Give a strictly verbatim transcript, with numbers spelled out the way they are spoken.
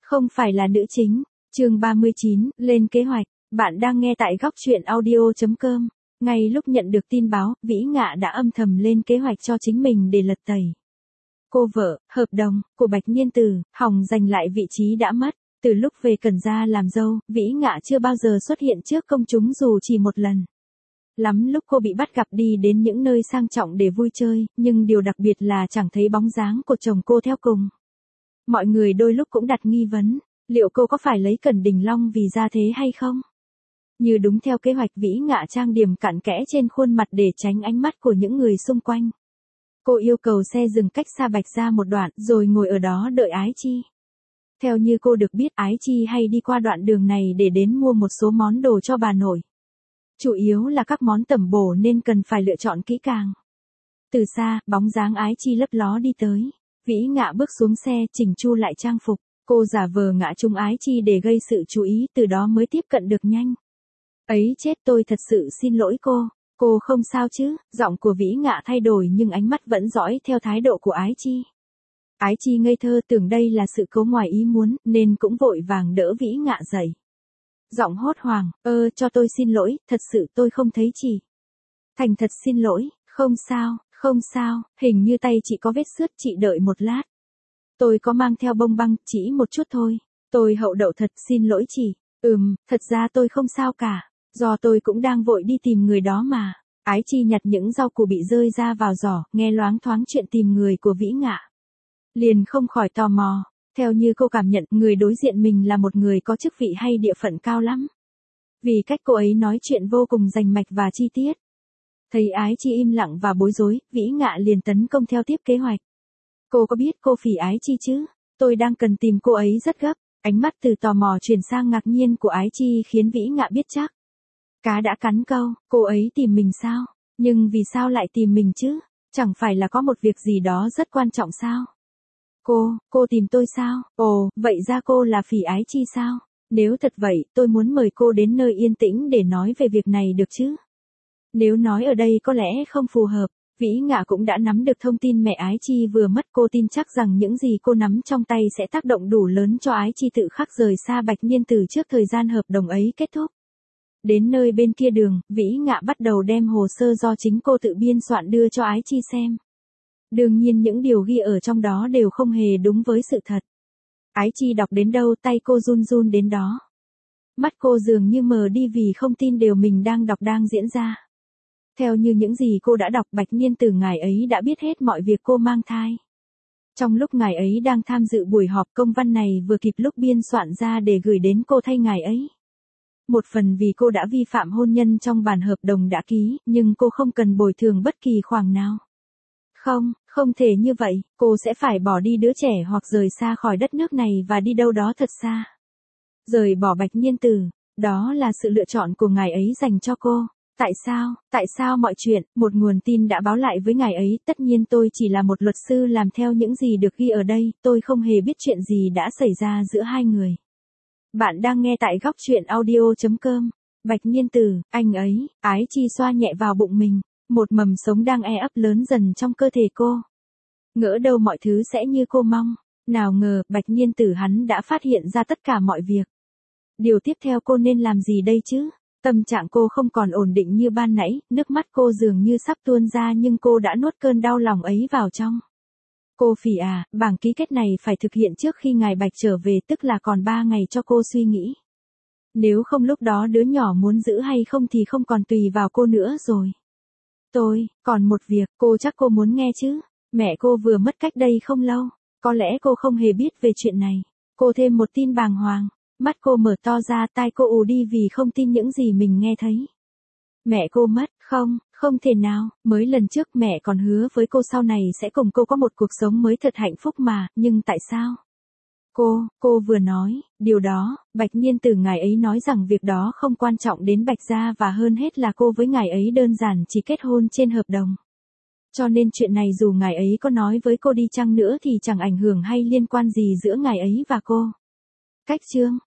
không phải là nữ chính. Chương ba mươi chín, lên kế hoạch. Bạn đang nghe tại góc truyện audio chấm com. Ngay lúc nhận được tin báo, Vĩ Ngạ đã âm thầm lên kế hoạch cho chính mình để lật tẩy. Cô vợ, hợp đồng, của Bạch Niên Tử, hòng giành lại vị trí đã mất. Từ lúc về Cẩn Gia làm dâu, Vĩ Ngạ chưa bao giờ xuất hiện trước công chúng dù chỉ một lần. Lắm lúc cô bị bắt gặp đi đến những nơi sang trọng để vui chơi, nhưng điều đặc biệt là chẳng thấy bóng dáng của chồng cô theo cùng. Mọi người đôi lúc cũng đặt nghi vấn, liệu cô có phải lấy Cẩn Đình Long vì gia thế hay không? Như đúng theo kế hoạch, Vĩ Ngạ trang điểm cặn kẽ trên khuôn mặt để tránh ánh mắt của những người xung quanh. Cô yêu cầu xe dừng cách xa Bạch Gia một đoạn rồi ngồi ở đó đợi Ái Chi. Theo như cô được biết, Ái Chi hay đi qua đoạn đường này để đến mua một số món đồ cho bà nội. Chủ yếu là các món tẩm bổ nên cần phải lựa chọn kỹ càng. Từ xa, bóng dáng Ái Chi lấp ló đi tới. Vĩ Ngạ bước xuống xe, chỉnh chu lại trang phục. Cô giả vờ ngã trúng Ái Chi để gây sự chú ý, từ đó mới tiếp cận được nhanh. Ấy chết, tôi thật sự xin lỗi cô. Cô không sao chứ? Giọng của Vĩ Ngạ thay đổi nhưng ánh mắt vẫn dõi theo thái độ của Ái Chi. Ái Chi ngây thơ tưởng đây là sự cố ngoài ý muốn, nên cũng vội vàng đỡ Vĩ Ngạ dậy. Giọng hốt hoảng, ơ cho tôi xin lỗi, thật sự tôi không thấy chị. Thành thật xin lỗi, không sao, không sao, hình như tay chị có vết xước, chị đợi một lát. Tôi có mang theo bông băng, chỉ một chút thôi. Tôi hậu đậu thật, xin lỗi chị. Ừm, thật ra tôi không sao cả, do tôi cũng đang vội đi tìm người đó mà. Ái Chi nhặt những rau củ bị rơi ra vào giỏ, nghe loáng thoáng chuyện tìm người của Vĩ Ngạ. Liền không khỏi tò mò. Theo như cô cảm nhận, người đối diện mình là một người có chức vị hay địa phận cao lắm. Vì cách cô ấy nói chuyện vô cùng rành mạch và chi tiết. Thấy Ái Chi im lặng và bối rối, Vĩ Ngạ liền tấn công theo tiếp kế hoạch. Cô có biết cô phỉ Ái Chi chứ? Tôi đang cần tìm cô ấy rất gấp. Ánh mắt từ tò mò chuyển sang ngạc nhiên của Ái Chi khiến Vĩ Ngạ biết chắc. Cá đã cắn câu, cô ấy tìm mình sao? Nhưng vì sao lại tìm mình chứ? Chẳng phải là có một việc gì đó rất quan trọng sao? Cô, cô tìm tôi sao? Ồ, vậy ra cô là phỉ Ái Chi sao? Nếu thật vậy, tôi muốn mời cô đến nơi yên tĩnh để nói về việc này được chứ? Nếu nói ở đây có lẽ không phù hợp. Vĩ Ngạ cũng đã nắm được thông tin mẹ Ái Chi vừa mất, cô tin chắc rằng những gì cô nắm trong tay sẽ tác động đủ lớn cho Ái Chi tự khắc rời xa Bạch Niên Tử trước thời gian hợp đồng ấy kết thúc. Đến nơi bên kia đường, Vĩ Ngạ bắt đầu đem hồ sơ do chính cô tự biên soạn đưa cho Ái Chi xem. Đương nhiên những điều ghi ở trong đó đều không hề đúng với sự thật. Ái Chi đọc đến đâu tay cô run run đến đó. Mắt cô dường như mờ đi vì không tin điều mình đang đọc đang diễn ra. Theo như những gì cô đã đọc, Bạch Niên Tử ngài ấy đã biết hết mọi việc cô mang thai. Trong lúc ngài ấy đang tham dự buổi họp, công văn này vừa kịp lúc biên soạn ra để gửi đến cô thay ngài ấy. Một phần vì cô đã vi phạm hôn nhân trong bản hợp đồng đã ký, nhưng cô không cần bồi thường bất kỳ khoản nào. Không, không thể như vậy, cô sẽ phải bỏ đi đứa trẻ hoặc rời xa khỏi đất nước này và đi đâu đó thật xa. Rời bỏ Bạch Niên Tử, đó là sự lựa chọn của ngài ấy dành cho cô. Tại sao, tại sao mọi chuyện, một nguồn tin đã báo lại với ngài ấy, tất nhiên tôi chỉ là một luật sư làm theo những gì được ghi ở đây, tôi không hề biết chuyện gì đã xảy ra giữa hai người. Bạn đang nghe tại góc truyện audio chấm com. Bạch Niên Tử, anh ấy, Ái Chi xoa nhẹ vào bụng mình, một mầm sống đang e ấp lớn dần trong cơ thể cô. Ngỡ đâu mọi thứ sẽ như cô mong, nào ngờ, Bạch Niên Tử hắn đã phát hiện ra tất cả mọi việc. Điều tiếp theo cô nên làm gì đây chứ? Tâm trạng cô không còn ổn định như ban nãy, nước mắt cô dường như sắp tuôn ra nhưng cô đã nuốt cơn đau lòng ấy vào trong. Cô phỉ à, bảng ký kết này phải thực hiện trước khi ngài Bạch trở về, tức là còn ba ngày cho cô suy nghĩ. Nếu không lúc đó đứa nhỏ muốn giữ hay không thì không còn tùy vào cô nữa rồi. Tôi, còn một việc, cô chắc cô muốn nghe chứ? Mẹ cô vừa mất cách đây không lâu, có lẽ cô không hề biết về chuyện này. Cô thêm một tin bàng hoàng. Mắt cô mở to ra, tai cô ù đi vì không tin những gì mình nghe thấy. Mẹ cô mất, không, không thể nào, mới lần trước mẹ còn hứa với cô sau này sẽ cùng cô có một cuộc sống mới thật hạnh phúc mà, nhưng tại sao? Cô, cô vừa nói, điều đó, Bạch Niên Tử ngài ấy nói rằng việc đó không quan trọng đến Bạch Gia và hơn hết là cô với ngài ấy đơn giản chỉ kết hôn trên hợp đồng. Cho nên chuyện này dù ngài ấy có nói với cô đi chăng nữa thì chẳng ảnh hưởng hay liên quan gì giữa ngài ấy và cô. Cách chương,